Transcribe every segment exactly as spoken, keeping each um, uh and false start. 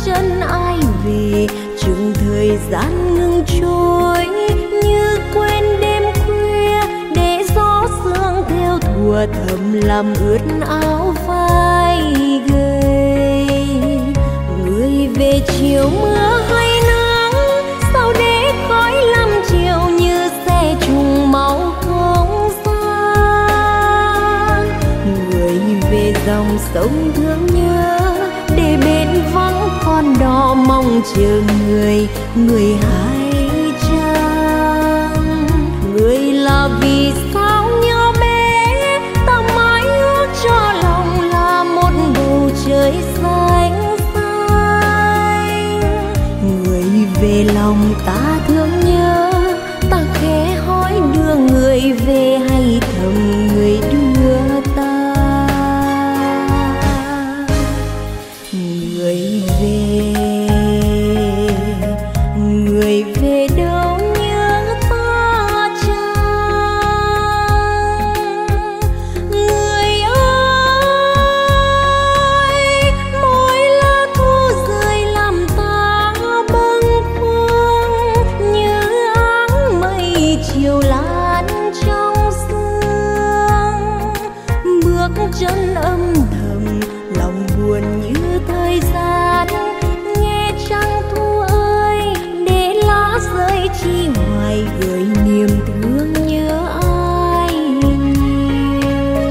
chân ai về, chừng thời gian ngừng trôi như quên đêm khuya, để gió sương theo thùa thầm làm ướt áo vai gầy. Người về chiều mưa hay nắng, sao để khói lăm chiều như xe trùng máu không gian. Người về dòng sông thương nhớ, để bên vắng con đò mong chờ người, người hay chăng? Người là vì sao nhỏ bé, ta mãi ước cho lòng là một bầu trời xanh xanh. Người về lòng ta thương nhớ, ta khẽ hỏi đưa người về hay thầm người đưa ta. Người về, người về đâu nhớ ta chăng? Người ơi, mỗi lá thu rơi làm ta bâng khuâng, như áng mây chiều lan trong sương. Bước chân âm thầm, lòng buồn như thời gian. Nghe trăng thu ơi, để lá rơi chi hoài, gửi niềm thương nhớ ai nhiều.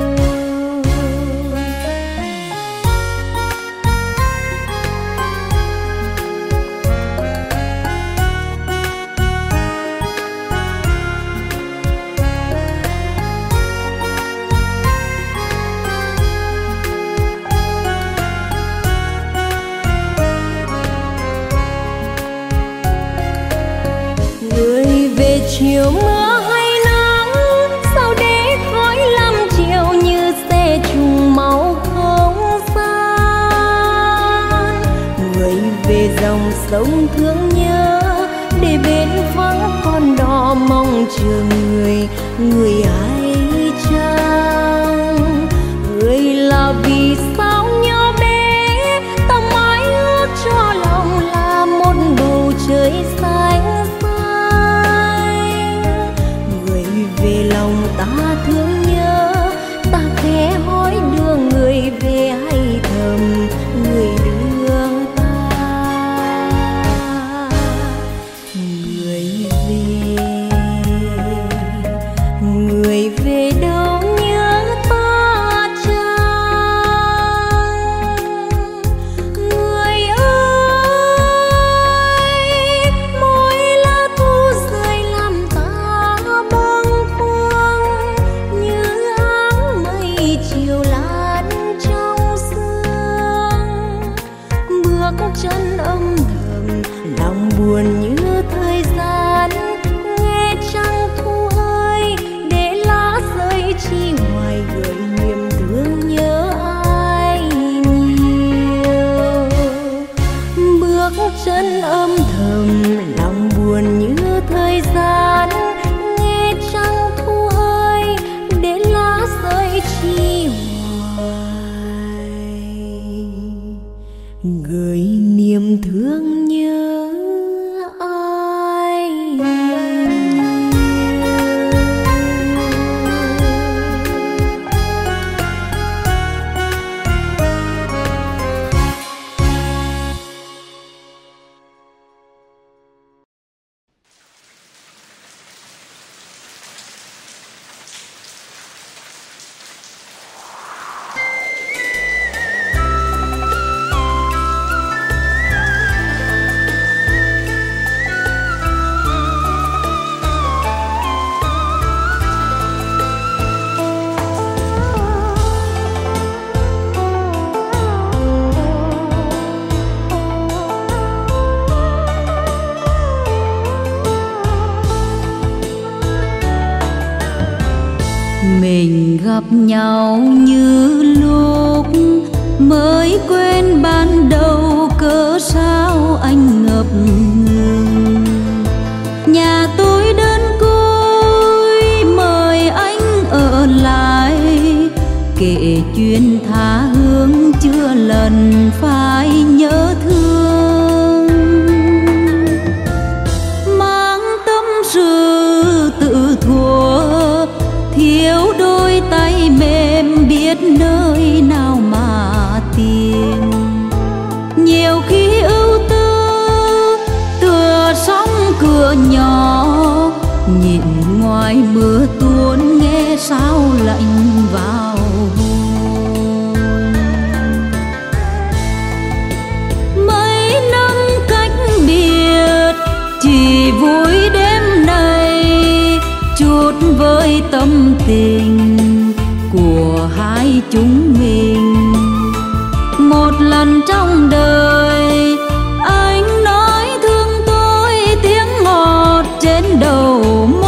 Người về chiều mưa hay nắng, sao để khói lăm chiều như xe trùng máu không gian. Người về dòng sông thương nhớ, để bên vắng con đò mong chờ người, người hay chăng? Người là vì sao nhỏ bé, ta mãi ước cho lòng là một bầu trời xanh xanh. Người về lòng ta thương nhớ, ta khẽ hỏi đưa người về hay thầm người đưa ta. Người về, người về đâu nhớ ta chăng? Người ơi, mỗi lá thu rơi làm ta bâng khuâng, như áng mây chiều lan trong sương. Bước chân âm thầm, lòng buồn như thời gian. Nghe trăng thu ơi, để lá rơi chi hoài, gửi niềm thương nhớ ai nhiều. Bước chân âm thầm, lòng buồn như thời gian. Nghe trăng thu ơi, để lá rơi chi hoài, gửi niềm thương nhớ ai nhiều. Mình gặp nhau như lúc mới quên ban đầu, cớ sao anh ngập ngừng. Nhà tôi đơn côi mời anh ở lại, kể chuyện tha hương chưa lần phải nhớ thương. ngoài mưa tuôn nghe sao lạnh vào hồn. Mấy năm cách biệt chỉ vui đêm nay, chút với tâm tình của hai chúng mình. Một lần trong đời anh nói thương tôi tiếng ngọt trên đầu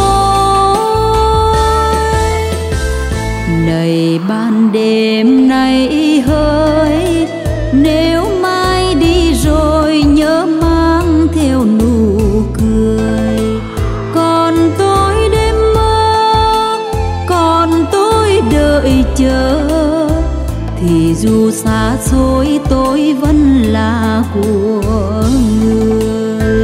môi. Này ban đêm nay hỡi, nếu mai đi rồi nhớ mang theo nụ cười. Còn tôi đêm mơ, còn tôi đợi chờ, thì dù xa xôi tôi vẫn là của người.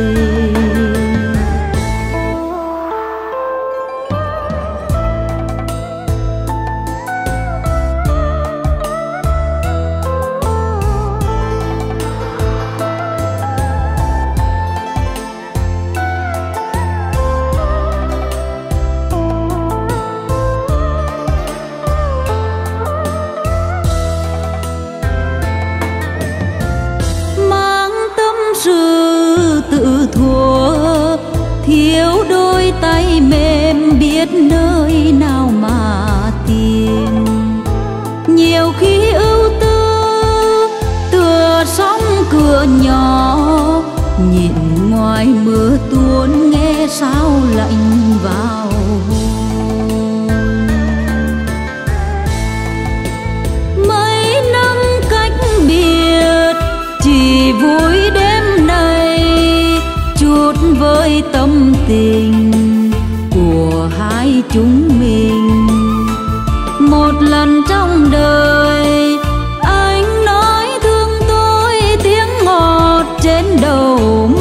Tự thua thiếu đôi tay mềm, biết nơi nào mà tìm. Nhiều khi ưu tư tựa sóng cửa nhỏ, nhìn ngoài mưa tuôn nghe sao lạnh vào hồn. Mấy năm cách biệt chỉ vui đêm nay, chút với tâm tình của hai chúng mình. Một lần trong đời anh nói thương tôi tiếng ngọt trên đầu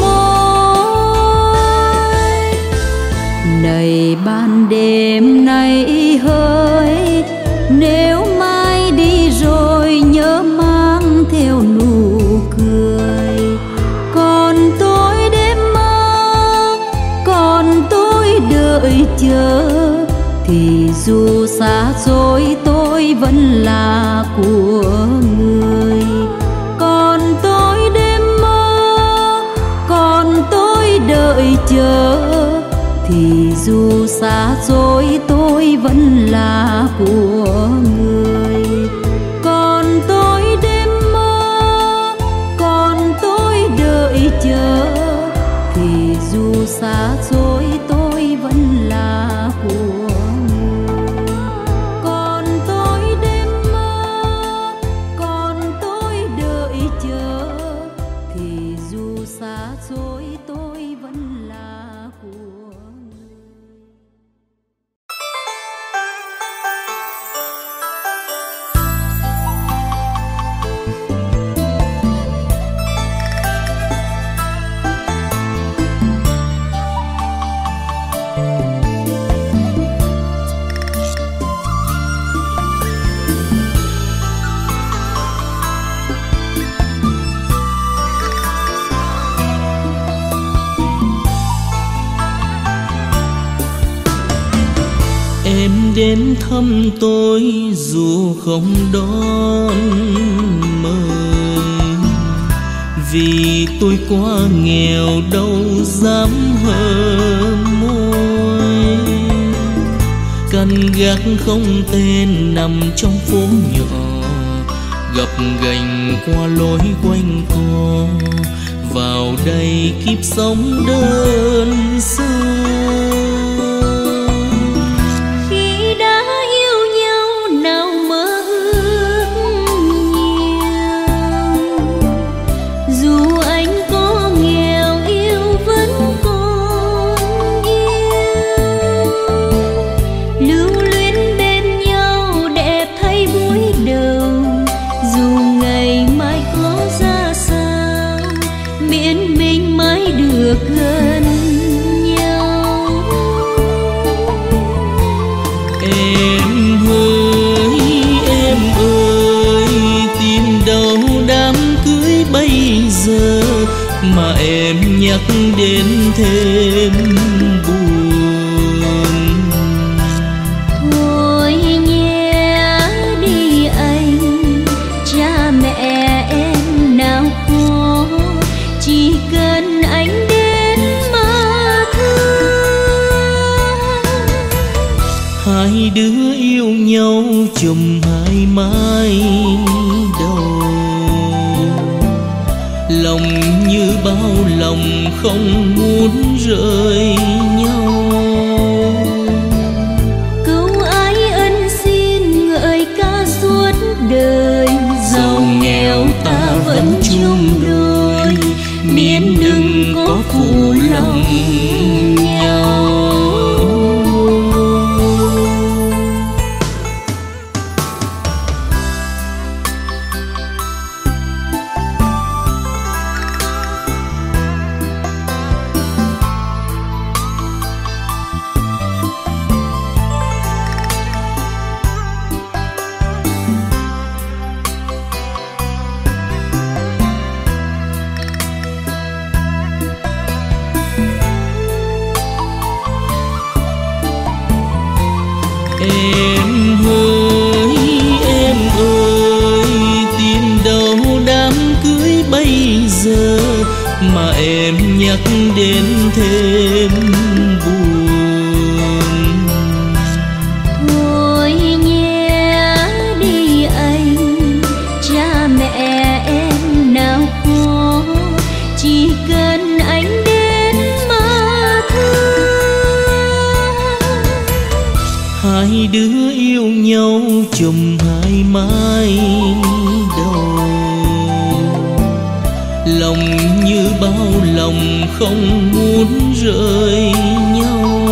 môi. Này ban đêm nay hỡi, nếu mai đi rồi nhớ mang theo nụ cười. Còn tôi đêm mơ, còn tôi đợi chờ, thì dù xa xôi tôi vẫn là của người. Còn tôi đêm mơ, còn tôi đợi chờ, thì dù xa xôi tôi vẫn là của người. Còn tôi đêm mơ, còn tôi đợi chờ, thì dù xa xôi tôi vẫn là của người. Còn tôi đêm mơ, còn tôi đợi chờ, thì dù xa xôi tôi vẫn là của người. Em đến thăm tôi dù không đón mời, vì tôi quá nghèo đâu dám hờ môi. Căn gác không tên nằm trong phố nhỏ, gập ghềnh qua lối quanh co, vào đây kiếp sống đơn sơ. Gần nhau em ơi, em ơi, tìm đâu đám cưới bây giờ mà em nhắc đến thêm buồn. chùm hai mái đầu. Lòng như bao lòng không muốn rời nhau. Câu ái ân xin ngợi ca suốt đời, Giàu nghèo ta vẫn chung đôi, miễn đừng có phụ lòng nhau. Em ơi, em ơi, tìm đâu đám cưới bây giờ mà em nhắc đến thêm buồn. Thôi nhé đi anh, cha mẹ em nào có, chỉ cần anh đến mà thương. Hai đứa yêu nhau chùm hai mái đầu. Lòng như bao lòng không muốn rời nhau.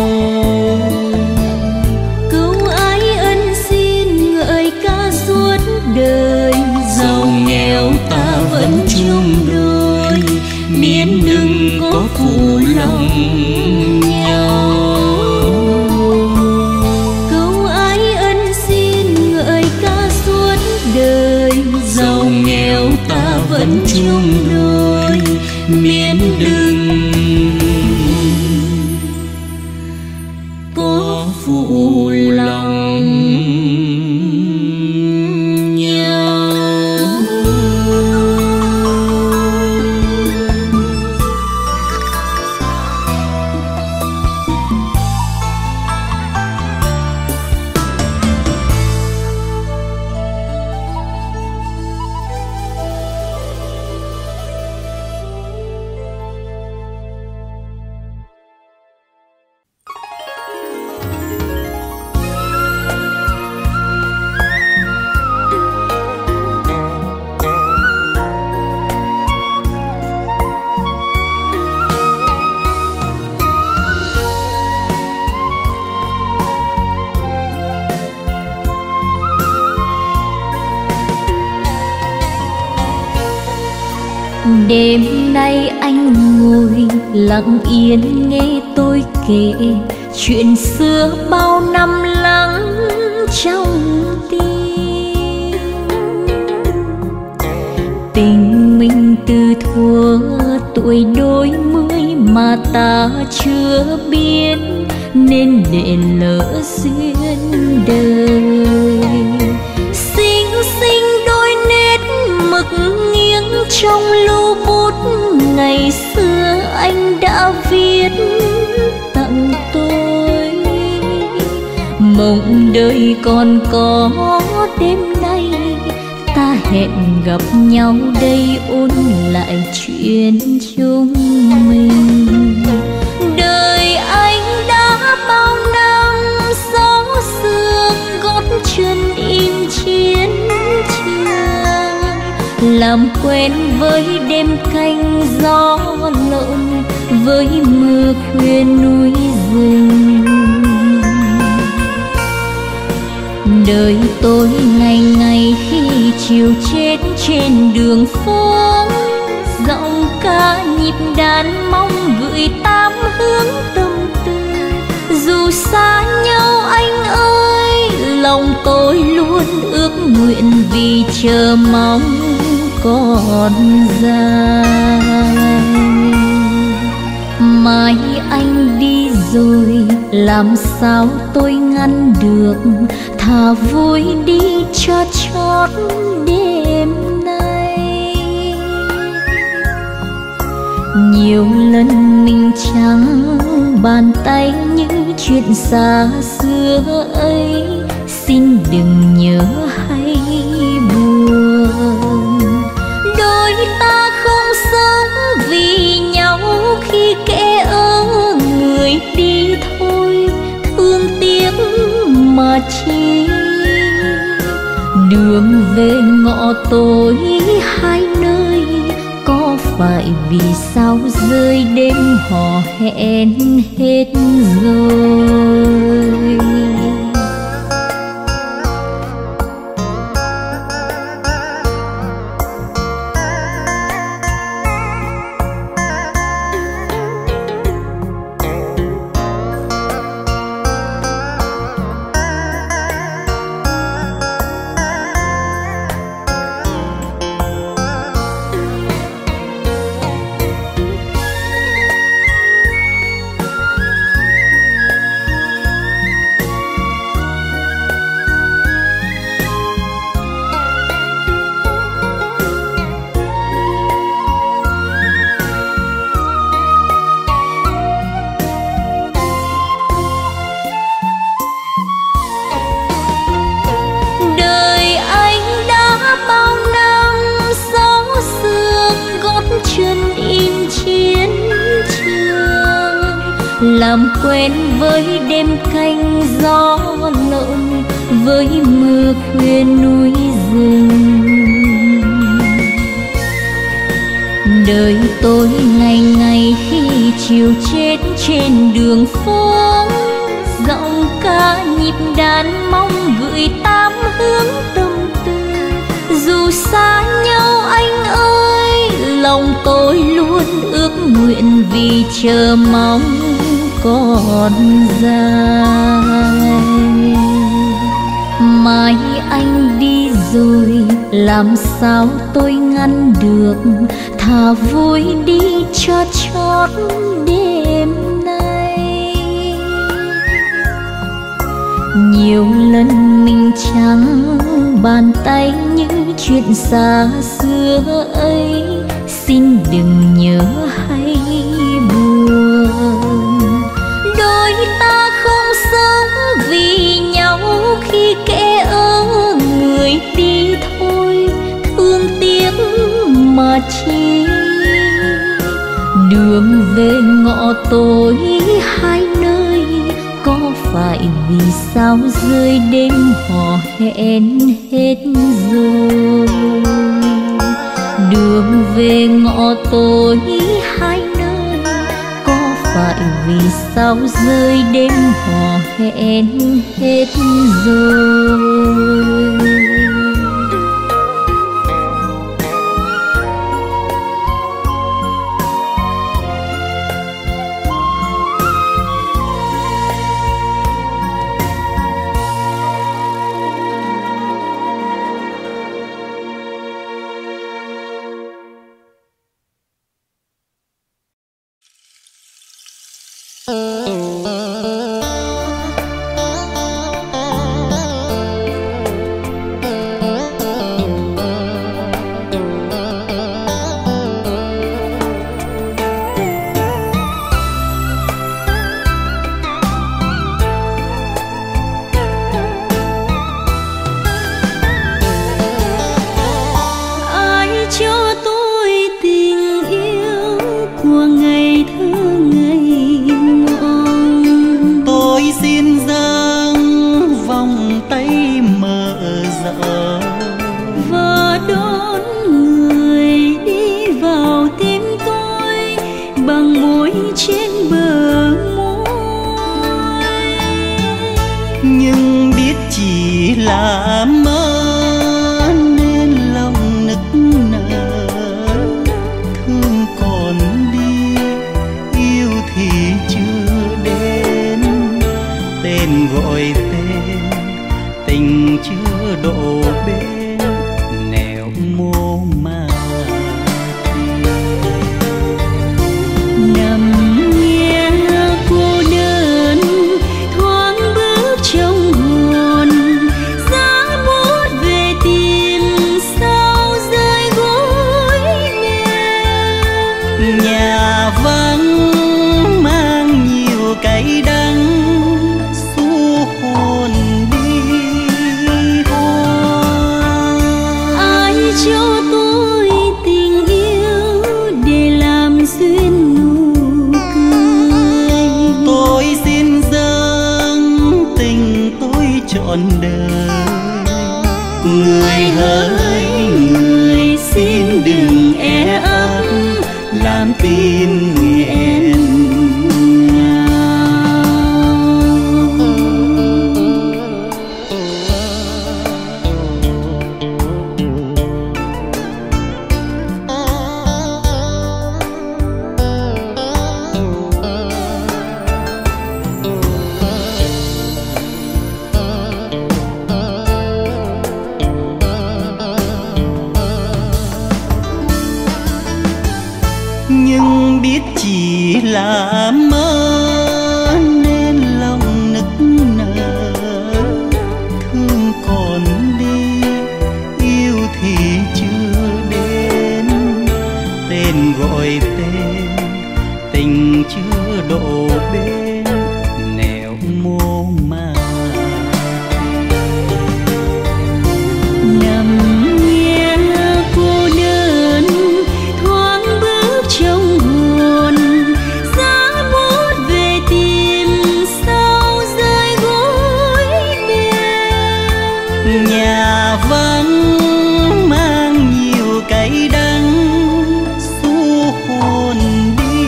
Câu ái ân xin ngợi ca suốt đời, Giàu nghèo ta vẫn chung đôi, miễn đừng có phụ lòng nhau. câu ái ân xin ngợi ca suốt đời, Giàu nghèo ta vẫn chung đôi, miễn đừng có phụ lòng nhau. Đêm nay anh ngồi lặng yên nghe tôi kể chuyện xưa bao năm lắng trong tim. Tình mình từ thuở tuổi đôi mươi mà ta chưa biết, nên để lỡ duyên đời. Xinh xinh đôi nét mực nghiêng trong lưu bút ngày xưa anh đã viết tặng tôi. Mộng đời còn có đêm nay, ta hẹn gặp nhau đây ôn lại chuyện chúng mình. Đời anh đã bao năm gió sương gót chân im chiến trường, làm quen với đêm canh gió lộn, với mưa khuya núi rừng. Đời tôi ngày ngày khi chiều chết trên đường phố, giọng ca nhịp đàn mong gửi tám hướng tâm tư. Dù xa nhau anh ơi, lòng tôi luôn ước nguyện vì chờ mong còn dài. Mai anh đi rồi làm sao tôi ngăn được, thà vui đi cho chót đêm nay. Nhiều lần mình trắng bàn tay những chuyện xa xưa ấy, xin đừng nhớ hay buồn. Đôi ta không sống vì nhau khi kẻ ở người đi thôi, thương tiếc mà chi. Đường về ngõ tối hai nơi, có phải vì sao rơi đêm hò hẹn hết rồi. Làm quen với đêm canh gió lộn, với mưa khuya núi rừng. Đời tôi ngày ngày khi chiều chết trên đường phố, giọng ca nhịp đàn mong gửi tám hướng tâm tư. Dù xa nhau anh ơi, lòng tôi luôn ước nguyện vì chờ mong còn dài. Mai anh đi rồi làm sao tôi ngăn được, thà vui đi cho chót đêm nay. Nhiều lần mình trắng bàn tay những chuyện xa xưa ấy, xin đừng nhớ hay buồn. Đôi ta không sống vì nhau khi kẻ ở người đi thôi, thương tiếc mà chi. Đường về ngõ tối hai nơi, có phải vì sao rơi đêm hò hẹn hết rồi. Đường về ngõ tối hai nơi, có phải vì sao rơi đêm hò hẹn hết rồi. cay đắng xua hồn đi. tim nghẹn nhưng biết chỉ là mơ nên lòng nức nở, thương còn đi yêu thì chưa đến, tên gọi tên tình chưa độ bên nẻo mô mà nằm nghe cô đơn thoáng bước trong hồn, giá bút về tìm sao rơi gối bên. nhà vắng mang nhiều cay đắng xu hồn đi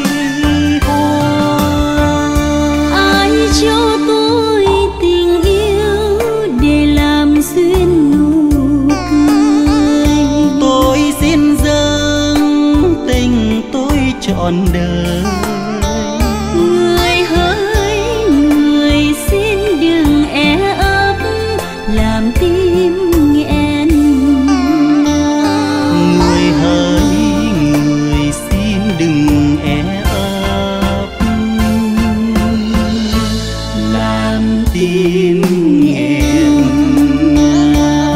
hoa. Ai cho tôi tình yêu để làm duyên nụ cười, Tôi xin dâng tình tôi trọn đời. người hỡi người xin đừng e ấp làm tim nghẹn ngào. Người hỡi người xin đừng e ấp làm tim nghẹn ngào.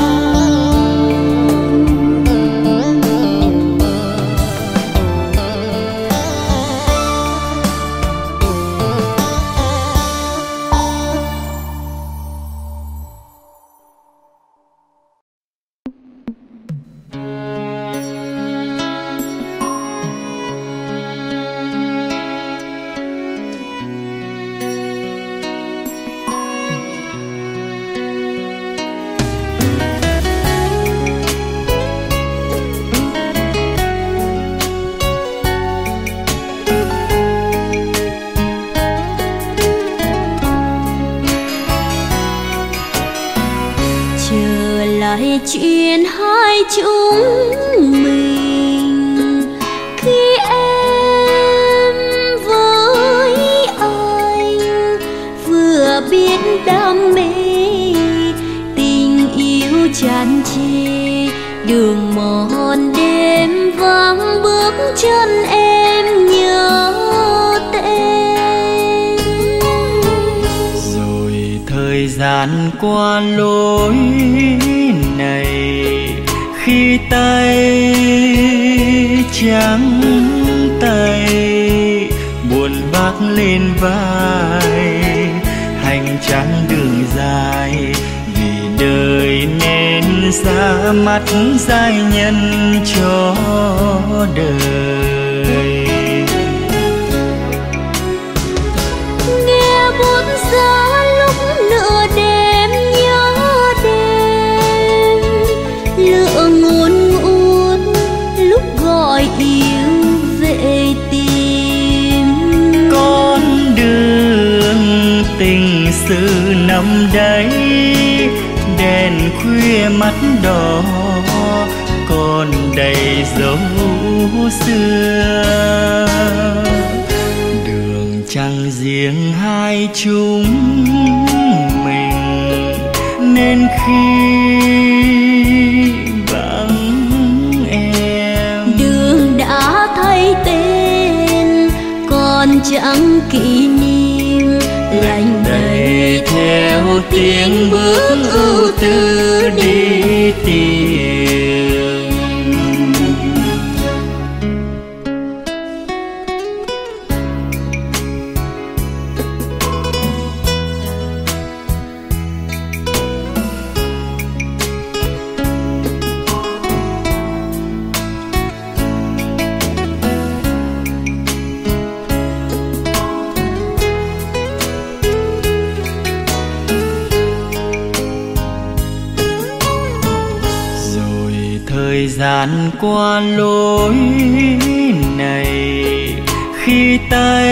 Trở lại chuyện hai chúng mình khi em với anh vừa biết đam mê tình yêu tràn trề, đường mòn đêm vắng bước chân em nhớ tên. Rồi thời gian qua lối này, khi tay trắng tay buồn bác lên vai, hành trang đường dài vì đời nên ra mắt giai nhân cho đời. Nghe buốt giá lúc nửa đêm nhớ đêm, lửa ngùn ngút lúc gọi yêu về tìm. Con đường tình sự nằm đấy, đèn khuya mắt đỏ còn đầy dấu xưa. Đường chẳng riêng hai chúng mình nên khi vắng em, Đường đã thay tên còn chẳng kỷ niệm, lạnh đầy theo tiếng bước ưu tư đi tìm. gian qua lối này, khi tay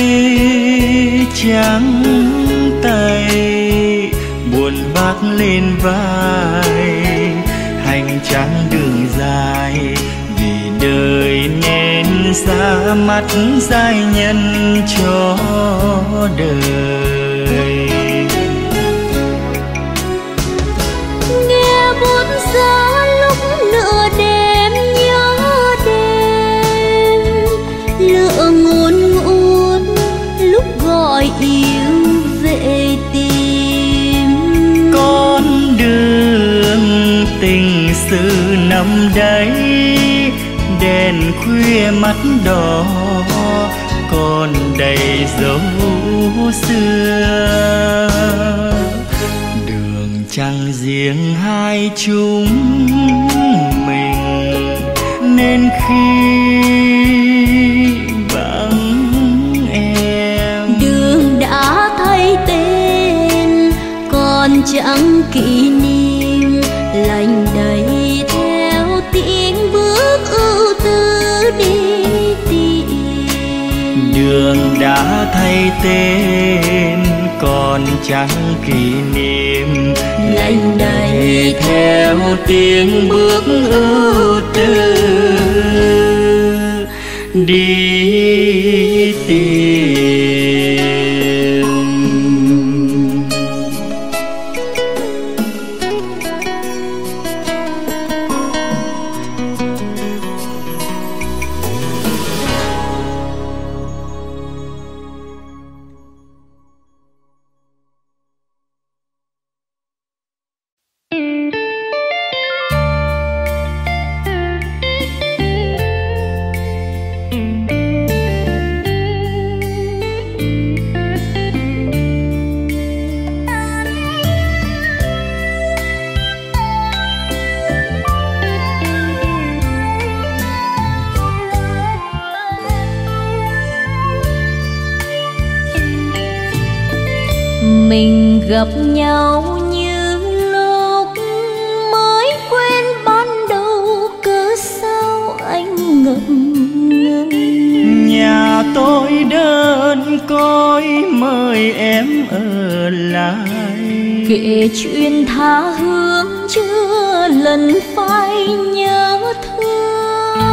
trắng tay buồn vác lên vai, hành trang đường dài vì đời nên ra mắt giai nhân cho đời. Nghe buốt giá lúc nửa đêm nhớ đêm, lửa ngùn ngùn lúc gọi yêu về tìm. Con đường tình sự nằm đấy, đèn khuya mắt đỏ còn đầy dấu xưa. Đường chẳng riêng hai chúng mình, nên khi vắng em Đường đã thay tên còn chẳng kỷ niệm, lạnh đầy theo tiếng bước ưu tư đi tìm. đường đã thay tên còn chẳng kỷ niệm, Lạnh đầy theo tiếng bước ưu tư đi tìm. Mình gặp nhau như lúc mới quen ban đầu, cớ sao anh ngập ngừng. Nhà tôi đơn côi mời em ở lại, Kể chuyện tha hương chưa lần phai nhớ thương.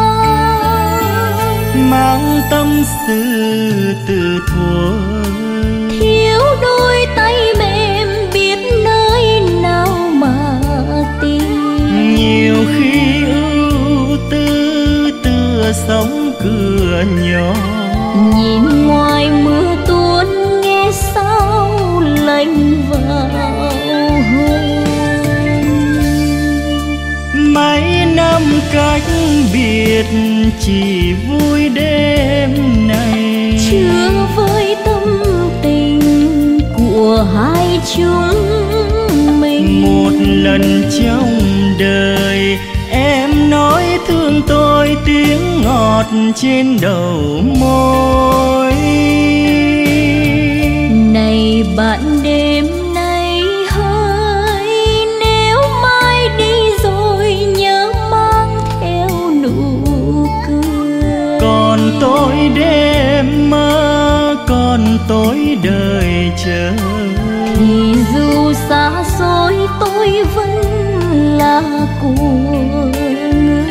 mang tâm sự từ thuở, Thiếu đôi tay mềm biết nơi nào mà tìm. nhiều khi ưu tư tựa sóng cửa nhỏ, Nhìn ngoài mưa tuôn nghe sao lạnh vào hồn. mấy năm cách biệt chỉ vui đêm này, Chưa với tâm tình của hai chúng mình. một lần trong đời em nói thương tôi tiếng ngọt trên đầu môi. Này bạn đêm nay hỡi, nếu mai đi rồi nhớ mang theo nụ cười. Còn tôi đêm mơ, còn tôi đời chờ, Thì dù xa xôi tôi vẫn là của người.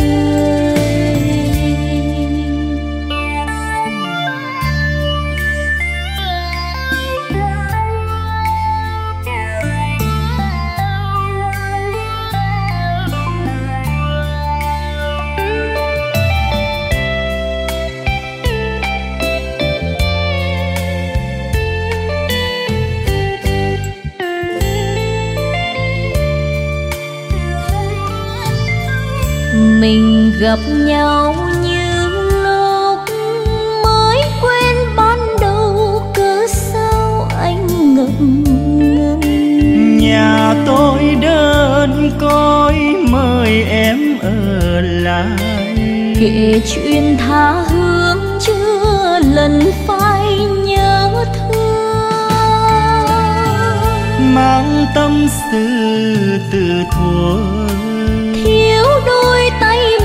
Mình gặp nhau như lúc mới quen ban đầu, cớ sao anh ngập ngừng. nhà tôi đơn côi mời em ở lại, Kể chuyện tha hương chưa lần phai nhớ thương. mang tâm sự từ thuở, Thiếu đôi tay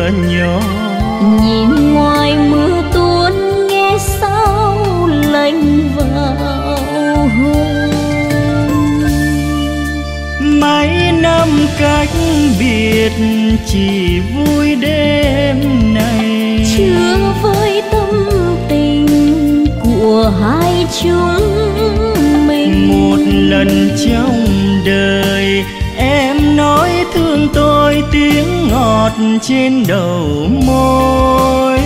mưa nhỏ. Nhìn ngoài mưa tuôn nghe sao lạnh vào hồn. Mấy năm cách biệt chỉ vui đêm này, chưa với tâm tình của hai chúng mình. Một lần trong đời em nói thương tôi tiếng ngọt trên đầu môi.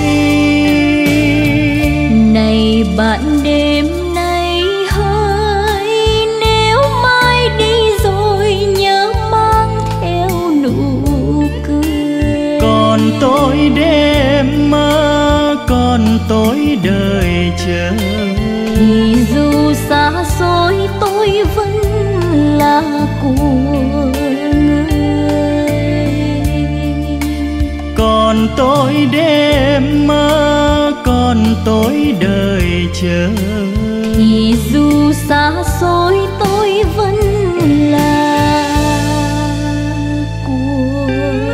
Này bạn đêm nay hỡi, nếu mai đi rồi nhớ mang theo nụ cười. Còn tôi đêm mơ, còn tôi đời chờ, thì dù xa xôi tôi vẫn là của người. còn tôi đêm mơ, còn tôi đời chờ, thì dù xa xôi tôi vẫn là của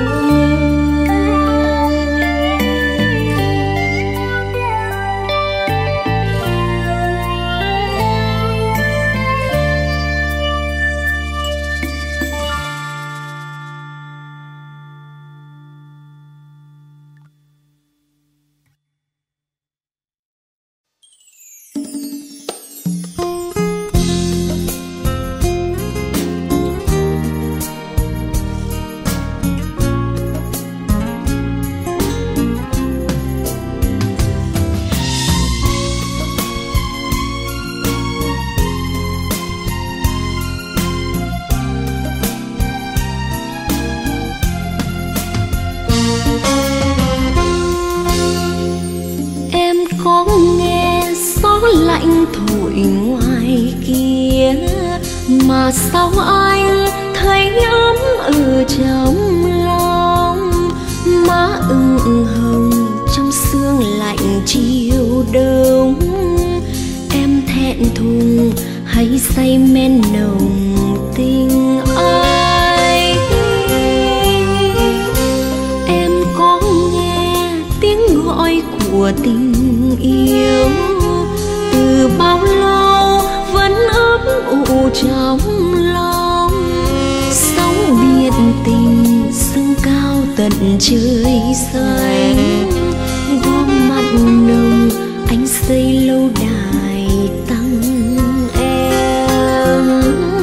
lạnh thổi ngoài kia, mà sao anh thấy ấm ở trong lòng. Má ửng hồng trong sương lạnh chiều đông, em thẹn thùng hay say men nồng tình ai. Em có nghe tiếng gọi của tình yêu, từ bao lâu vẫn ấp ủ trong lòng. Sóng biển tình dâng cao tận trời xanh, gom mặn nồng anh xây lâu đài tặng em.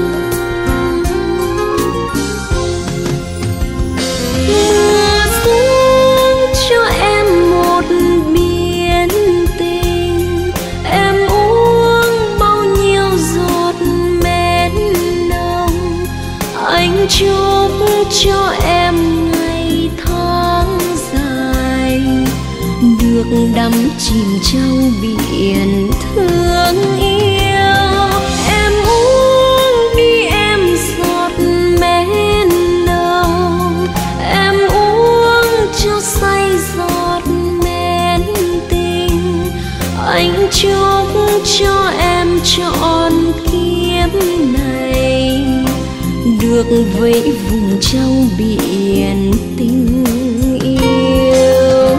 Mưa xuống cho em một biển tình, em uống bao nhiêu giọt mến nồng. Anh chúc cho em ngày tháng dài, được đắm chìm trong biển thương yêu. Em uống đi em giọt mến nồng, em uống cho say giọt mến tình. Anh chúc cho em trọn kiếp này, được vẫy vùng trong biển tình yêu.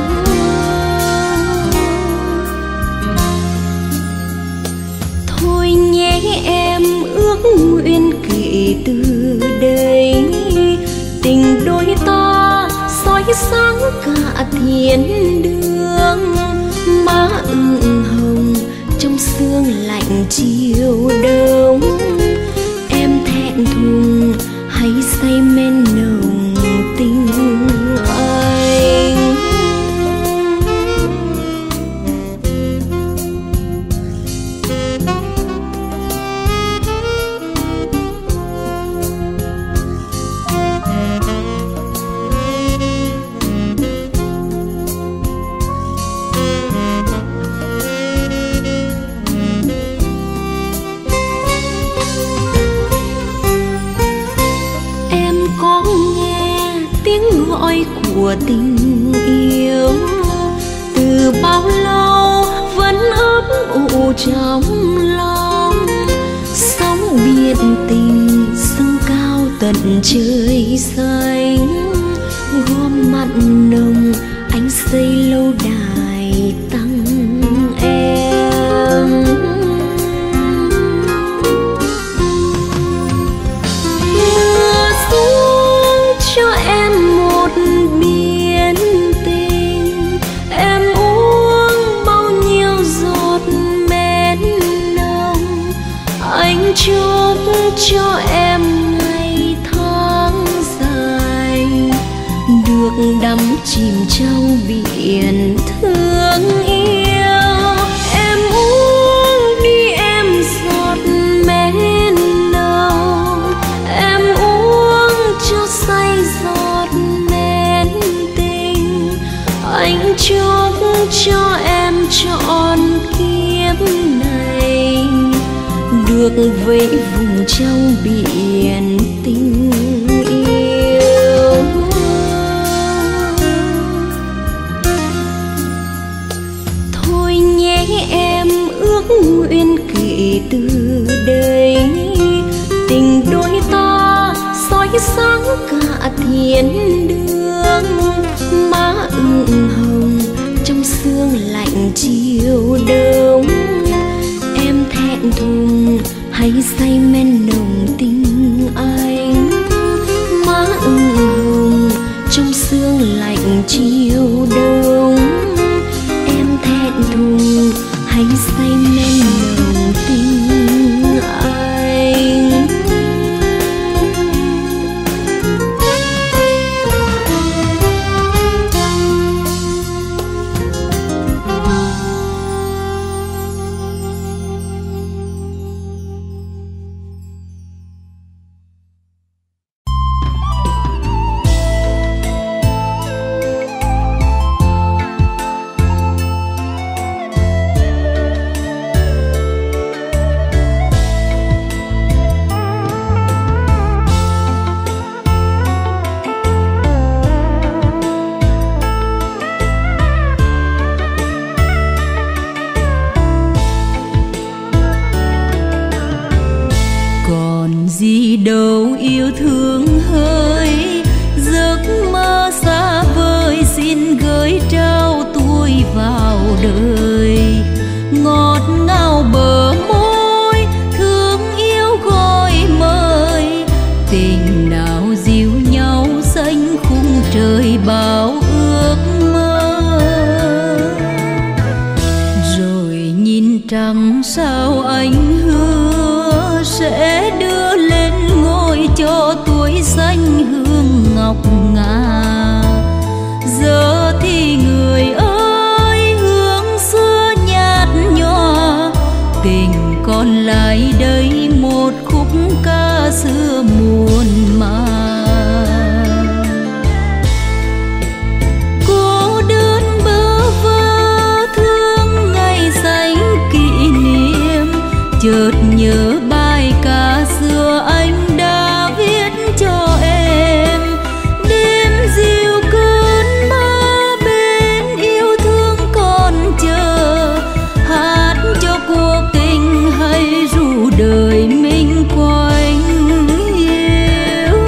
Thôi nhé em ước nguyện kể từ đây, tình đôi ta soi sáng cả thiên đường. Má ửng hồng trong sương lạnh chiều đông, em thẹn thùng hay say men nồng tình anh. Của tình yêu, từ bao lâu vẫn ấp ủ trong lòng. Sóng biển tình dâng cao tận trời xanh, gom mặn nồng anh xây lâu đài tặng em. Mưa xuống cho em một biển tình, em uống bao nhiêu giọt mến nồng. Anh chúc cho em ngày tháng dài được đắm chìm trong biển thương yêu. Em uống đi em giọt mến nồng, em uống cho say giọt mến tình. Anh chúc cho em trọn kiếp này được vẫy vùng trong biển tình yêu. Thôi nhé em ước nguyện kể từ đây, tình đôi ta soi sáng cả thiên đường. Má ửng hồng trong sương lạnh chiều đông, em thẹn thùng hay say men nồng tình anh. Má ửng hồng trong sương lạnh chiều đông, em thẹn thùng hay say men nồng tình anh. Gì đâu yêu thương hơi giấc mơ xa vời, xin gửi trao tôi vào đời. Ngọt ngào bờ môi thương yêu gọi mời, tình nào dìu nhau xanh khung trời bao ước mơ. Rồi nhìn trăng sao anh hứa sẽ đưa lên ngôi cho tuổi xanh hương ngọc ngà. Giờ thì người ơi hương xưa nhạt nhòa, tình còn lại đây một khúc ca xưa muôn màng. Cô đơn bơ vơ thương ngày xanh kỷ niệm, chợt nhớ bài ca xưa anh đã viết cho em. Đêm dịu cơn mơ bên yêu thương còn chờ, hát cho cuộc tình hay ru đời mình quanh hiu.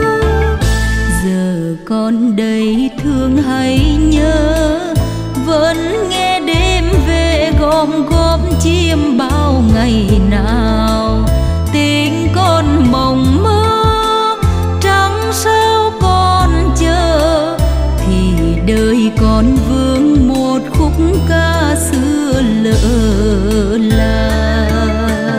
Giờ con đây thương hay nhớ, vẫn nghe đêm về gom góp chim bao ngày nào. Tình con mộng mơ trăng sao con chờ, thì đời con vương một khúc ca xưa lỡ làng.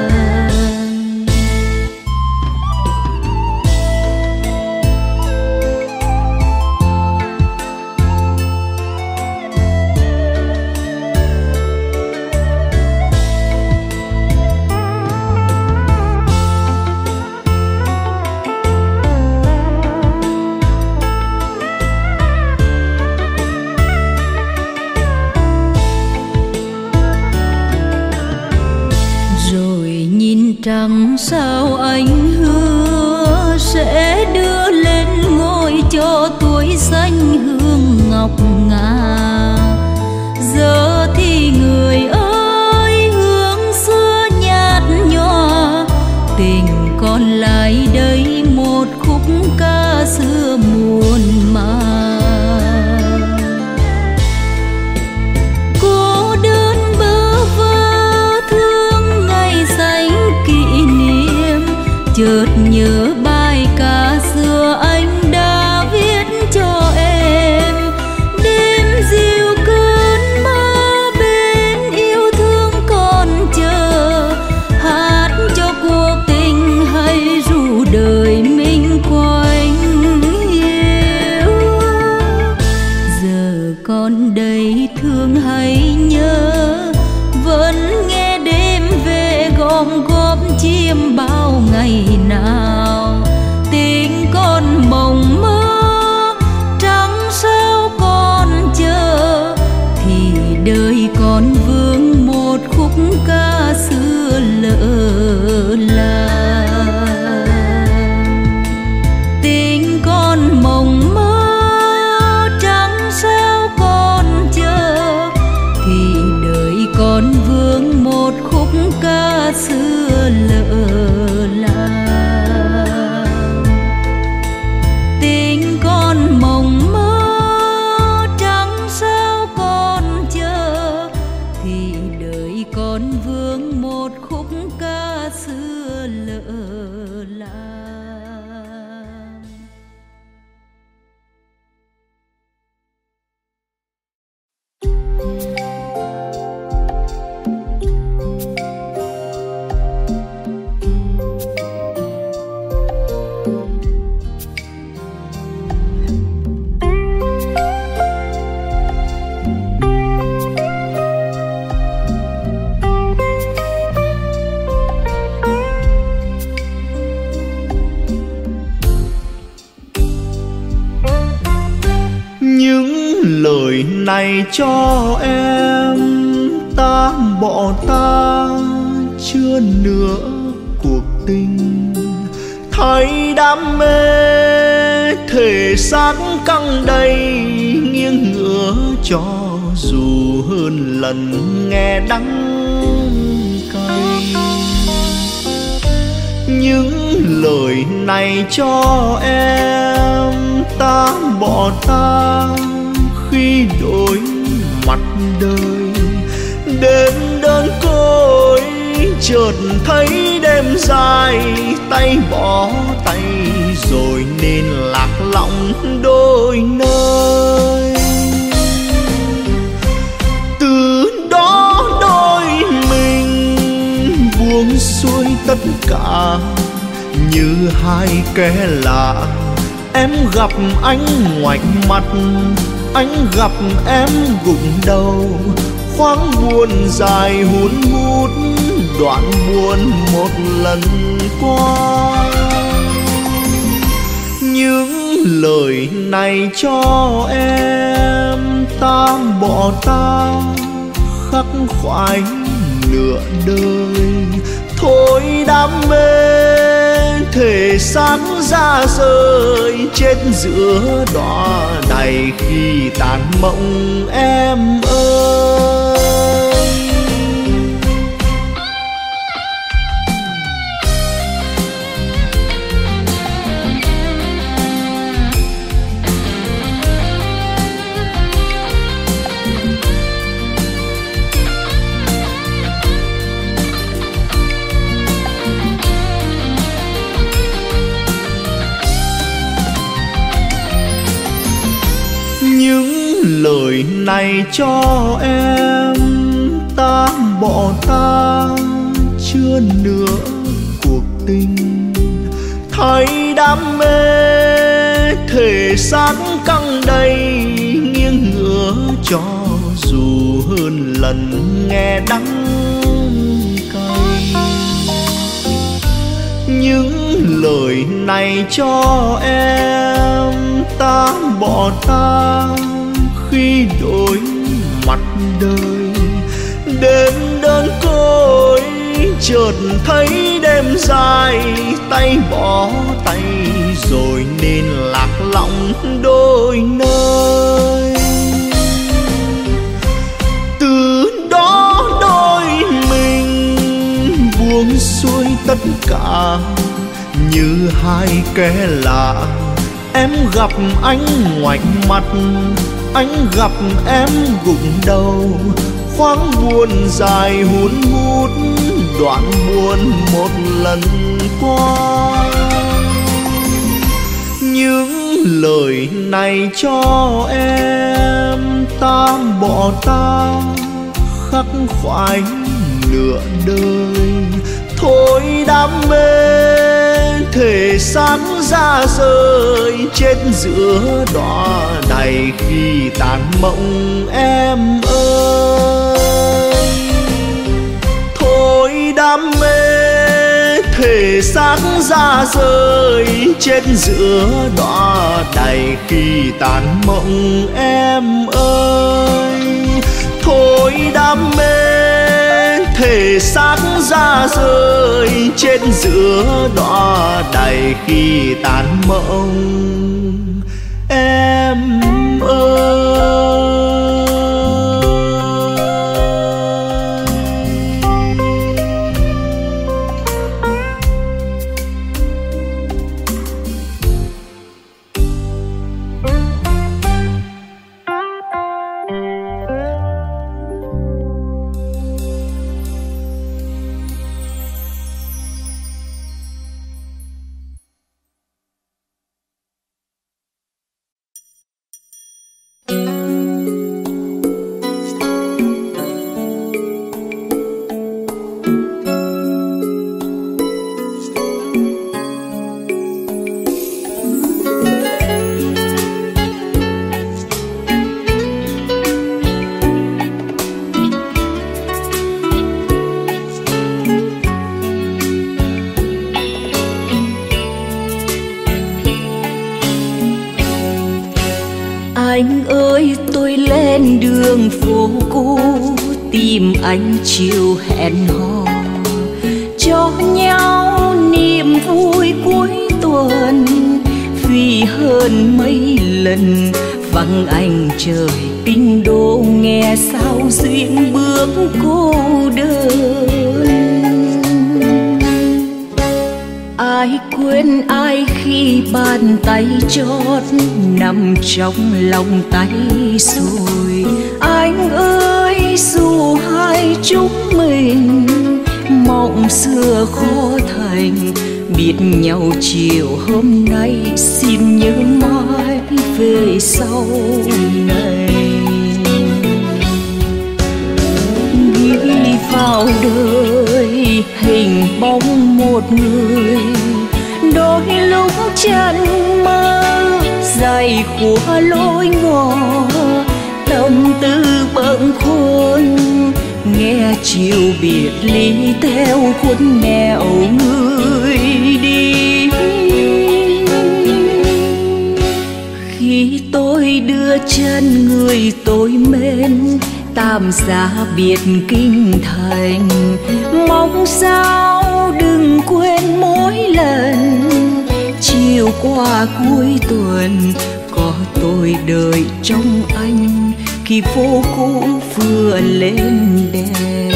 Trăng sao anh hứa sẽ đưa lên ngôi cho tuổi xanh hương ngọc ngà. Giờ thì người ơi hương xưa nhạt nhòa, tình còn lại đây một khúc ca xưa muôn màng. chợt nhớ bài ca xưa anh đã viết cho em. Đêm dịu cơn mơ bên yêu thương còn chờ, hát cho cuộc tình hay ru đời mình quanh hiu. Giờ con đây thương hay nhớ, vẫn nghe đêm về gom góp chiêm bao ngày nào. Tình con mộng mơ trắng sao con chờ, thì đời con vương một khúc ca xưa lỡ làng. Tình con mộng mơ trắng sao con chờ, thì đời con vương một khúc ca xưa lỡ làng. Tình con mộng mơ trắng sao con chờ, thì đời con vương một khúc ca xưa lỡ làng. Lời này cho em, ta bỏ ta chưa nữa cuộc tình. Thấy đam mê thể xác căng đầy, nghiêng ngửa cho dù hơn lần nghe đắng cay. Những lời này cho em, ta bỏ ta khi đổi mặt đời. Đến đơn côi chợt thấy đêm dài, tay bỏ tay rồi nên lạc lõng đôi nơi. Từ đó đôi mình buông xuôi tất cả như hai kẻ lạ. Em gặp anh ngoảnh mặt, anh gặp em gục đầu. Khoáng buồn dài hun hút, đoạn buồn một lần qua. Những lời này cho em, ta bỏ ta khắc khoải nửa đời. Thôi đam mê thể xác ra rời, chết giữa đọa đầy khi tàn mộng em ơi. Những lời này cho em, ta bỏ ta chưa nữa cuộc tình. Thấy đam mê thể xác căng đầy, nghiêng ngửa cho dù hơn lần nghe đắng cay. Những lời này cho em, ta bỏ ta khi đổi mặt đời. Đến đơn côi chợt thấy đêm dài, tay bỏ tay rồi nên lạc lõng đôi nơi. Từ đó đôi mình buông xuôi tất cả như hai kẻ lạ. Em gặp anh ngoảnh mặt, anh gặp em gục đầu. Khoáng buồn dài hun hút, đoạn buồn một lần qua. Những lời này cho em, ta bỏ ta khắc khoải nửa đời. Thôi đam mê thể xác ra rơi, chết giữa đọa đầy khi tàn mộng em ơi. Thôi đam mê thể xác ra rơi, chết giữa đọa đầy khi tàn mộng em ơi. Thôi đam mê thể xác ra rơi, chết giữa đọa đầy khi tàn mộng em ơi. Anh ơi tôi lên đường phố cũ tìm anh chiều hẹn hò, cho nhau niềm vui cuối tuần. Vì hơn mấy lần vắng anh trời kinh đô, nghe sao duyên bước cô đơn. Ai quên ai khi bàn tay chót nằm trong lòng tay rồi. Anh ơi dù hai chúng mình mộng xưa khó thành, biết nhau chiều hôm nay xin nhớ mãi về sau này. Ghi vào đời hình bóng một người, đôi lúc chân mơ dày của lối ngõ. Tâm tư bâng khuâng nghe chiều biệt ly theo khuôn nẻo người đi. Khi tôi đưa chân người tôi mến tam gia biệt kinh thành, mong sao đừng quên mỗi lần chiều qua cuối tuần có tôi đợi trong anh khi phố cũ vừa lên đèn.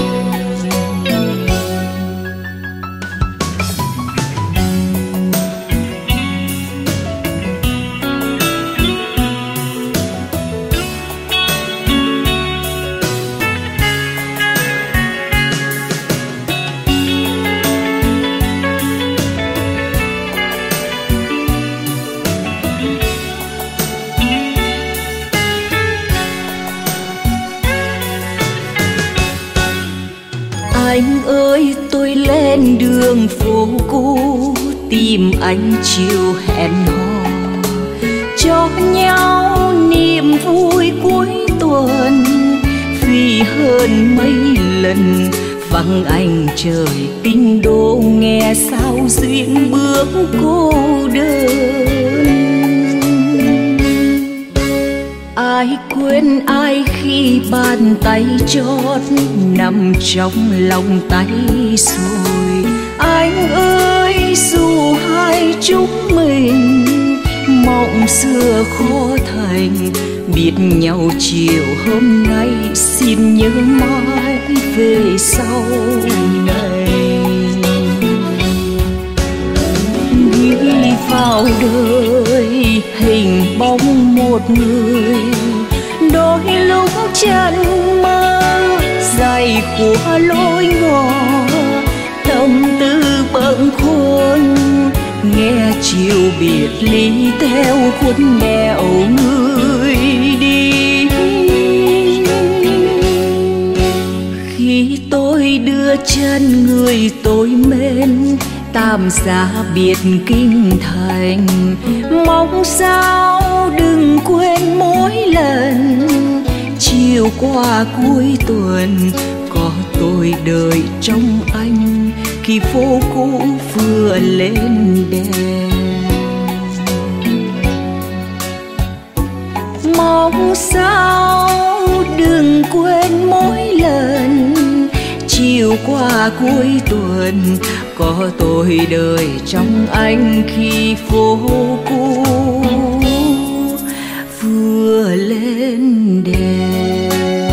Anh ơi tôi lên đường phố cũ tìm anh chiều hẹn hò, cho nhau niềm vui cuối tuần. Vì hơn mấy lần vắng anh trời kinh đô, nghe sao duyên bước cô đơn. Ai quên ai khi bàn tay chót nằm trong lòng tay rồi. Anh ơi dù hai chúng mình mộng xưa khó thành, biết nhau chiều hôm nay xin nhớ mãi về sau này. Ghi vào đời hình bóng một người, đôi lúc chân mơ dày của lối ngõ. chiều biệt ly theo khuôn nẻo người đi. Khi tôi đưa chân người tôi mến tam xa biệt kinh thành, mong sao đừng quên mỗi lần chiều qua cuối tuần có tôi đợi trong anh khi phố cũ vừa lên đèn. Mong sao đừng quên mỗi lần chiều qua cuối tuần có tôi đợi trong anh khi phố cũ vừa lên đèn.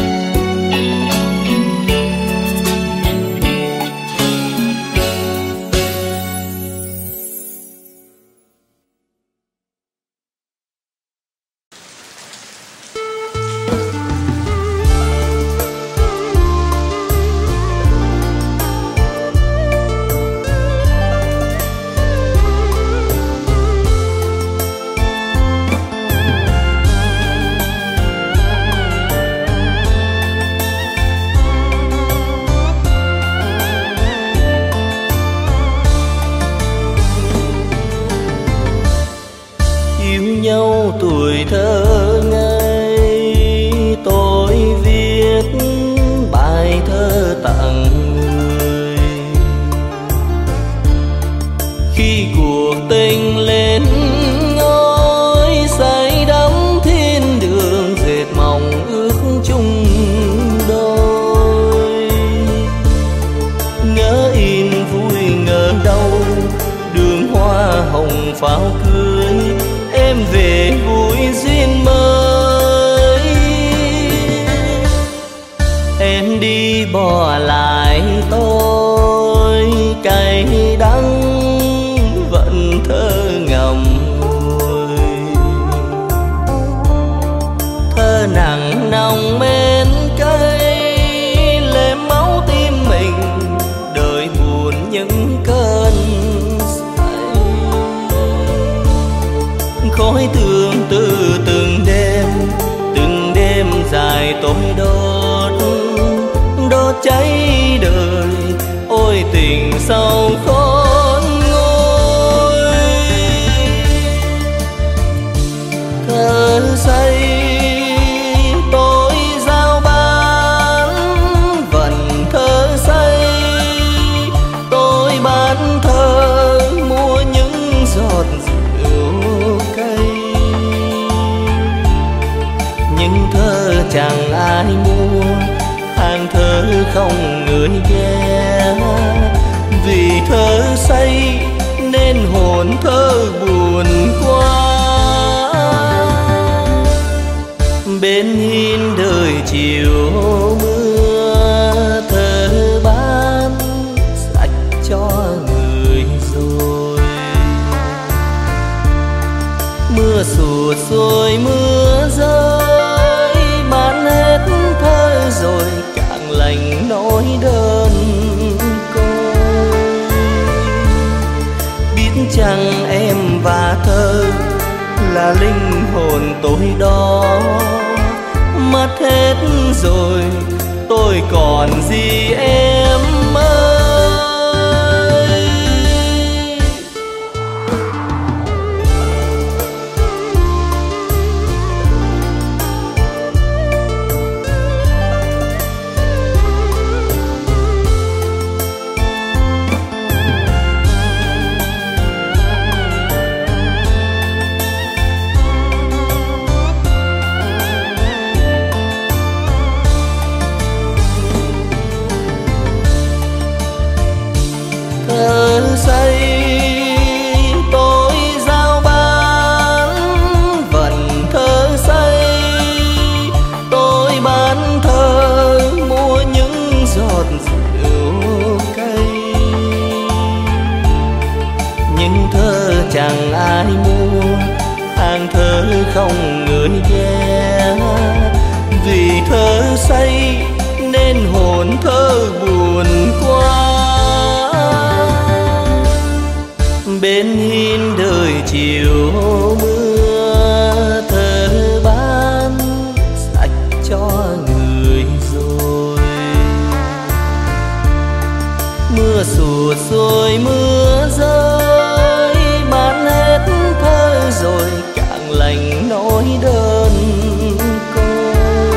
Tuổi thơ ngây tôi viết bài thơ tặng người. Khi cuộc tình lên ngôi say đắm thiên đường, dệt mộng ước chung đôi. Ngỡ in vui ngỡ đau, đường hoa hồng pháo cưới em về vui duyên mới. Em đi bỏ lại tôi cay đắng vẫn thơ ngậm ngùi. Thơ nặng nòng men cay lem máu tim mình, đời buồn những cơn khói thương từ từng đêm, từng đêm dài tôi đốt đốt cháy đời. Ôi tình sâu khôn nguôi, thơ say tôi giao bán, vần thơ say tôi bán thơ mua những giọt rượu cay. Nhưng thơ chẳng ai mua, hàng thơ không người nghe. Vì thơ say nên hồn thơ buồn quá. Bên hiên đời chiều mưa, thơ bán sạch cho người rồi. Mưa sụt rồi mưa rơi, bán hết thơ rồi càng lành nỗi đơn côi. Biết chăng em và thơ là linh hồn tôi đó, mất hết rồi tôi còn gì em ơi. Thơ say tôi giao bán, vần thơ say tôi bán thơ mua những giọt rượu cay. Nhưng thơ chẳng ai mua, hàng thơ không người nghe. Vì thơ say nên hồn thơ buồn quá. bên hiên đời chiều mưa, thơ ban sạch cho người rồi. Mưa sụt rồi mưa rơi, bán hết thơ rồi càng lành nỗi đơn côi.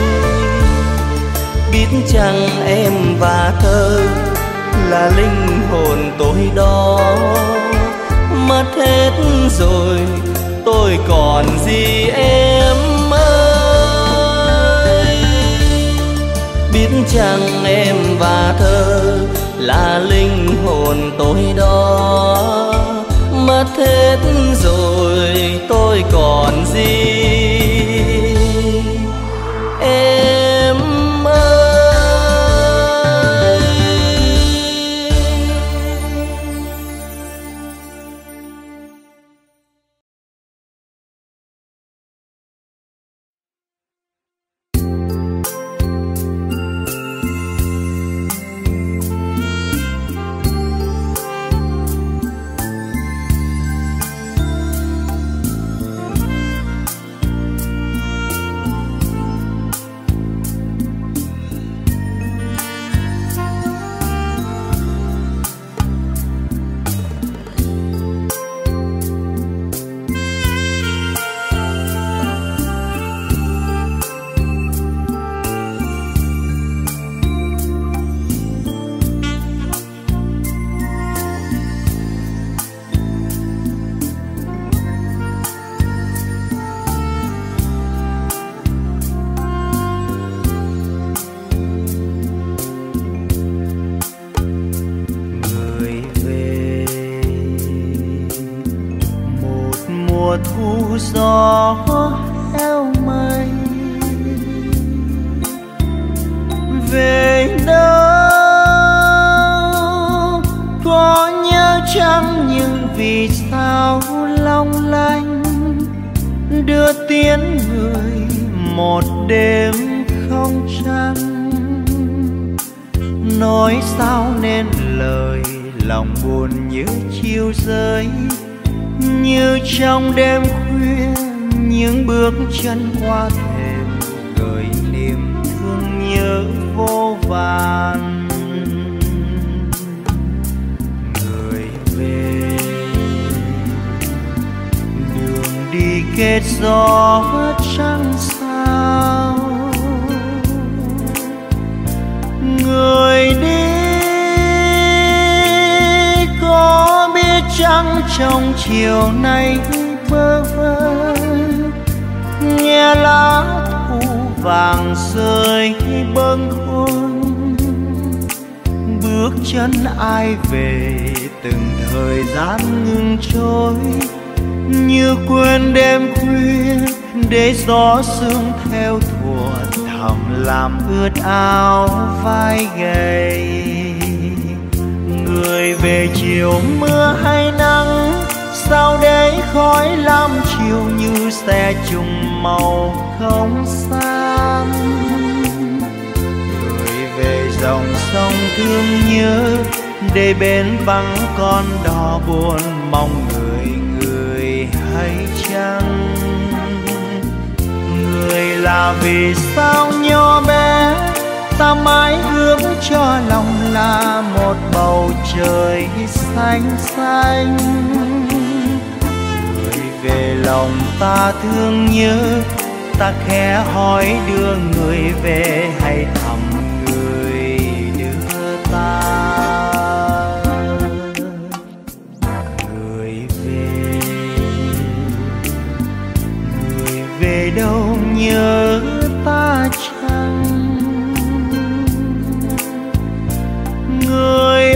Biết chăng em và thơ là linh hồn tôi đó, mất hết rồi tôi còn gì em ơi. Biết chăng em và thơ là linh hồn tôi đó, mất hết rồi tôi còn gì em ơi. Gió heo mây về đâu, có nhớ chăng những vì sao long lanh đưa tiến người một đêm không trăng. Nói sao nên lời lòng buồn như chiều rơi, như trong đêm khuya những bước chân qua thềm gợi niềm thương nhớ vô vàn. Người về đường đi kết gió trăng sao, người đi có biết chăng trong chiều nay bơ vơ nghe lá thu vàng rơi bâng khuâng. Bước chân ai về từng thời gian ngừng trôi, như quên đêm khuya để gió sương theo thuở thầm làm ướt áo vai gầy. Người về chiều mưa hay nắng, sao để khói lam chiều như xe trùng màu không xanh. Người về dòng sông thương nhớ, để bên vắng con đò buồn mong người người hay chăng. Người là vì sao nhỏ bé, ta mãi ước cho lòng là một bầu trời xanh xanh. Người về lòng ta thương nhớ, ta khẽ hỏi đưa người về hay thầm người đưa ta. Người về, người về đâu nhớ ta chăng. Người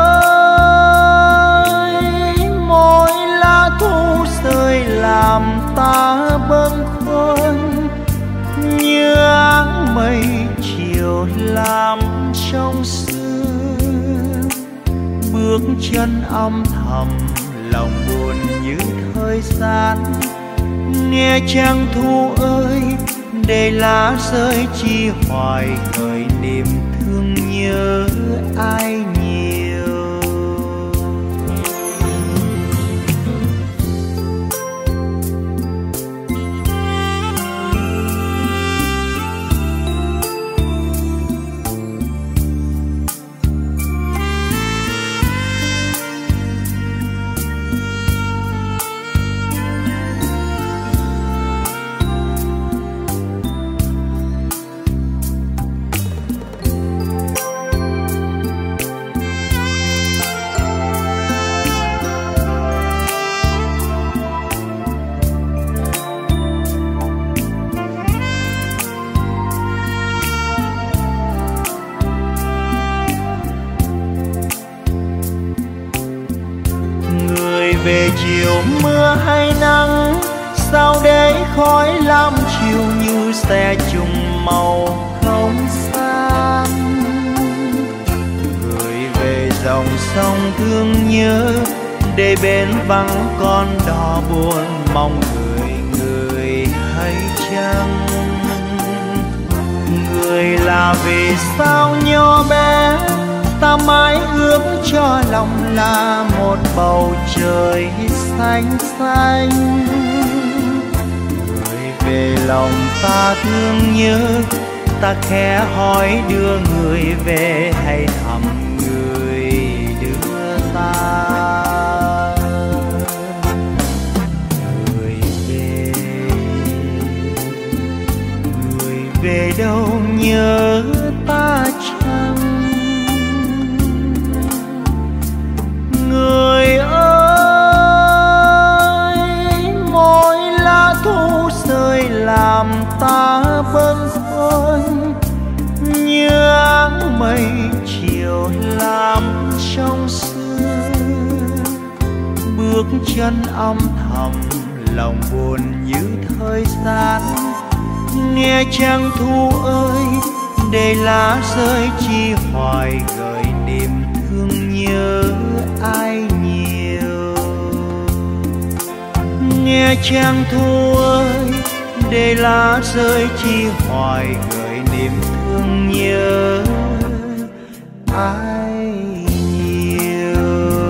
ơi, mỗi lá thu rơi làm ta bâng khuâng, như áng mây chiều làm trong sương. Bước chân âm thầm lòng buồn như thời gian, nghe trăng thu ơi để lá rơi chi hoài gợi niềm thương nhớ ai nhiều. về chiều mưa hay nắng, sao để khói lam chiều như xe trùng màu không san. Người về dòng sông thương nhớ, để bên vắng con đò buồn, mong người người hay chăng. Người là vì sao nhỏ bé, ta mãi ước cho lòng là một bầu trời xanh xanh. Người về lòng ta thương nhớ, ta khẽ hỏi đưa người về hay thầm người đưa ta. Người về, người về đâu nhớ ta chăng? Người ơi, mỗi lá thu rơi làm ta bâng khuâng, như áng mây chiều làm trong xưa. Bước chân âm thầm, lòng buồn như thời gian. Nghe trăng thu ơi, để lá rơi chi hoài, gợi niềm thương nhớ ai nhiều. Nghe trăng thu ơi, để lá rơi chi hoài, gợi niềm thương nhớ ai nhiều.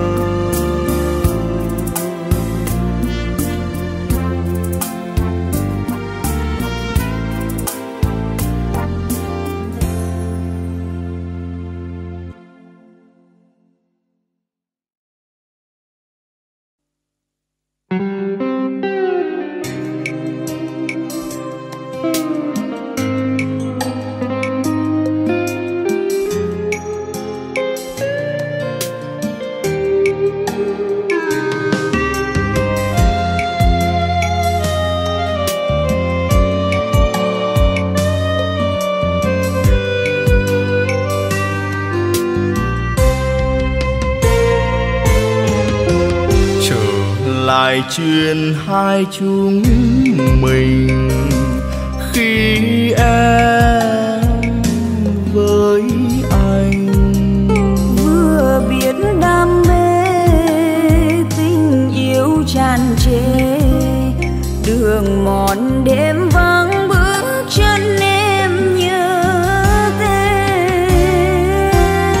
Lại chuyện hai chúng mình khi em với anh vừa biết đam mê tình yêu tràn trề, đường mòn đêm vắng bước chân em nhớ tên.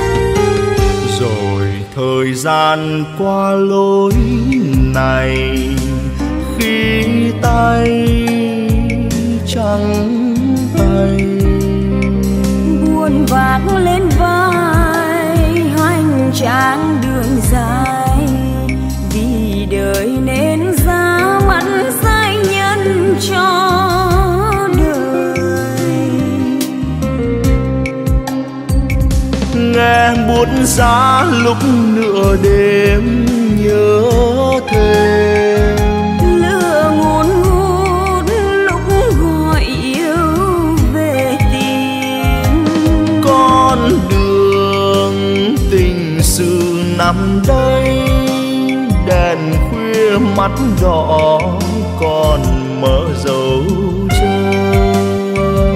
Rồi thời gian qua lối này, khi tay trắng tay buồn vác lên vai hành trang đường dài, vì đời nên ra mắt giai nhân cho đời. Nghe buốt giá lúc nửa đêm nhớ thêm, lửa ngùn ngút lúc gọi yêu về tìm. con đường tình sự nằm đây, đèn khuya mắt đỏ còn mở dấu chân.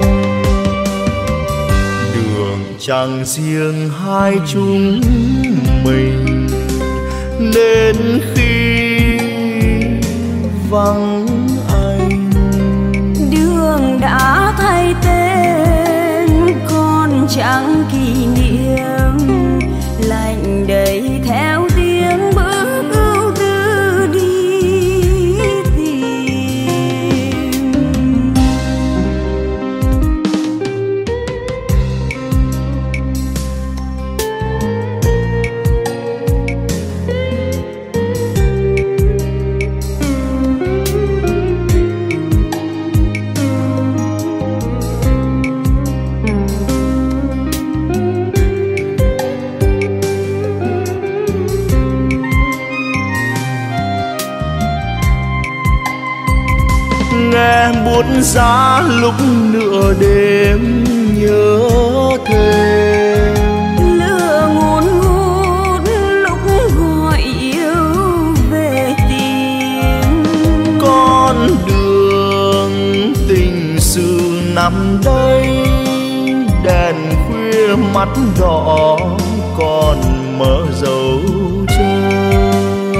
Đường chẳng riêng hai chúng mình, đến khi vắng anh đường đã thay tên, còn chẳng kỷ niệm lạnh đầy theo tiếng bước ưu tư đi tìm. nghe buốt giá lúc nửa đêm nhớ thêm. Lửa ngùn ngút lúc gọi yêu về nằm đây, đèn khuya mắt đỏ còn mở dấu chân.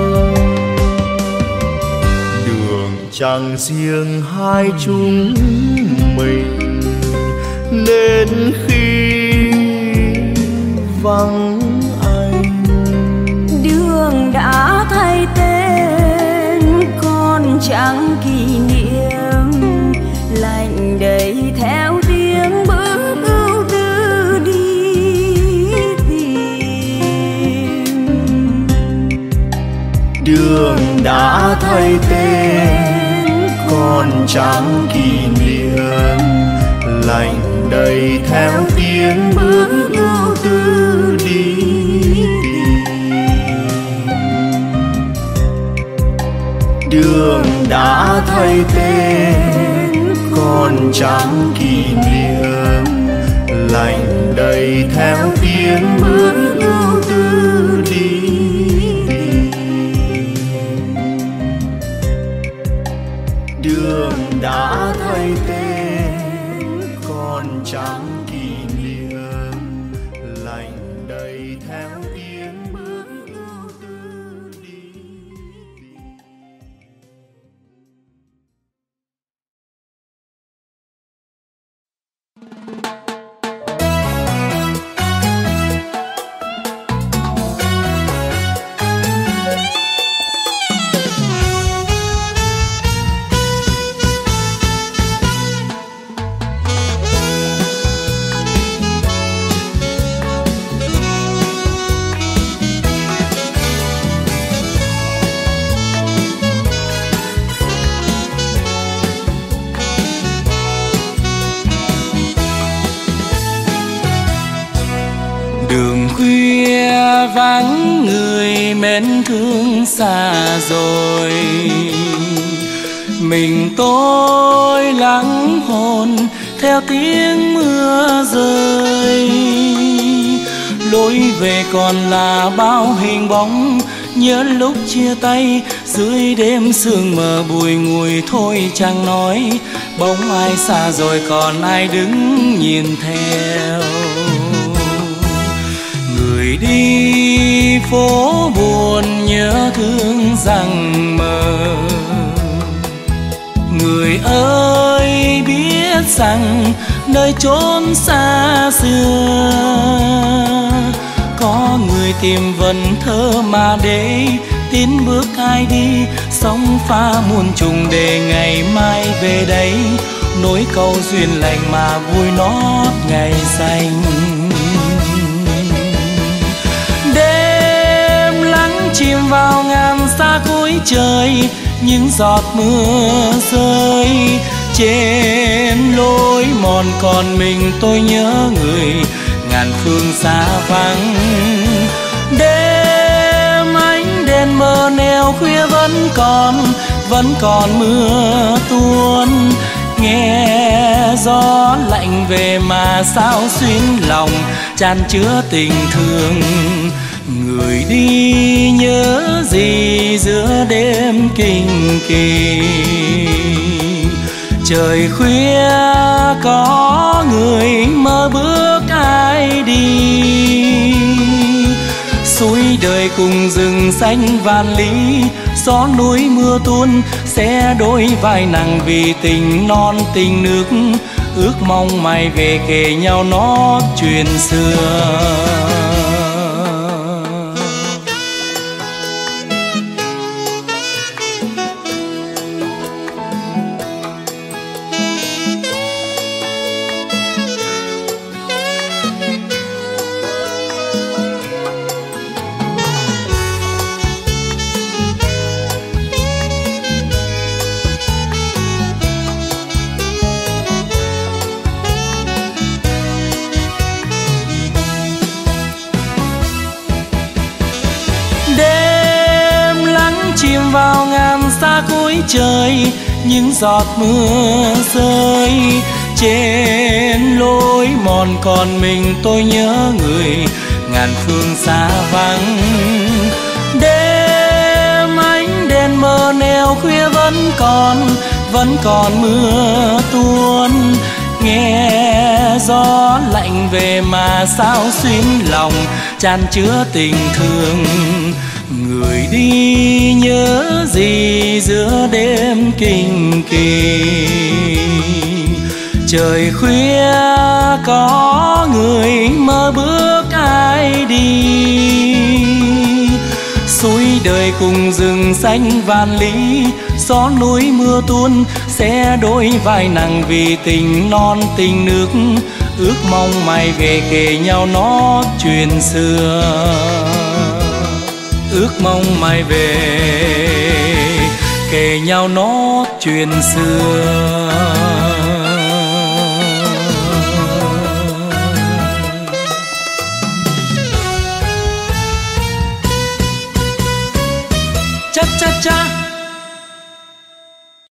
Đường chẳng riêng hai chúng mình, đến khi vắng anh. Đường đã thay tên, còn chẳng kỷ niệm, lạnh đầy theo tiếng bước ưu tư đi tìm. Đường đã thay tên, còn chẳng kỷ niệm, lạnh đầy theo tiếng bước ưu tư đi tìm. Đường đã thay tên, còn chẳng kỷ niệm, lạnh đầy theo tiếng bước ưu tư đi tìm. Đường đã thay tên, còn chẳng kỷ niệm, lạnh đầy theo tiếng bước ưu tư đi tìm. Đường khuya vắng người mến thương xa rồi, mình tôi lắng hồn theo tiếng mưa rơi. Lối về còn là bao hình bóng, nhớ lúc chia tay dưới đêm sương mờ bùi ngùi. Thôi chẳng nói bóng ai xa rồi, còn ai đứng nhìn theo. Người đi phố buồn nhớ thương rằng mơ, người ơi biết rằng nơi chốn xa xưa có người tìm vần thơ mà để tiến bước ai đi. Sóng pha muôn trùng để ngày mai về đây, nối câu duyên lành mà vui nót ngày xanh. Đêm lắng chìm vào ngàn xa cuối trời, những giọt mưa rơi trên lối mòn. Còn mình tôi nhớ người ngàn phương xa vắng. Đêm ánh đèn mờ neo khuya vẫn còn, vẫn còn mưa tuôn. Nghe gió lạnh về mà sao xuyến lòng chan chứa tình thương. Người đi nhớ gì giữa đêm kinh kỳ, trời khuya có người mơ bước ai đi. Suối đời cùng rừng xanh vạn lý, gió núi mưa tuôn sẽ đôi vai nặng vì tình non tình nước. Ước mong mai về kề nhau nót chuyện xưa. Chìm vào ngàn xa cuối trời, những giọt mưa rơi trên lối mòn. Còn mình tôi nhớ người ngàn phương xa vắng. Đêm ánh đèn mờ neo khuya vẫn còn, vẫn còn mưa tuôn. nghe gió lạnh về mà sao xuyến lòng chan chứa tình thương. Người đi nhớ gì giữa đêm kinh kỳ, trời khuya có người mơ bước ai đi. Suối đời cùng rừng xanh vạn lý, gió núi mưa tuôn sẽ đôi vai nặng vì tình non tình nước. Ước mong mai về kề nhau nó chuyện xưa, ước mong mai về kề nhau nó chuyện xưa. Cha cha cha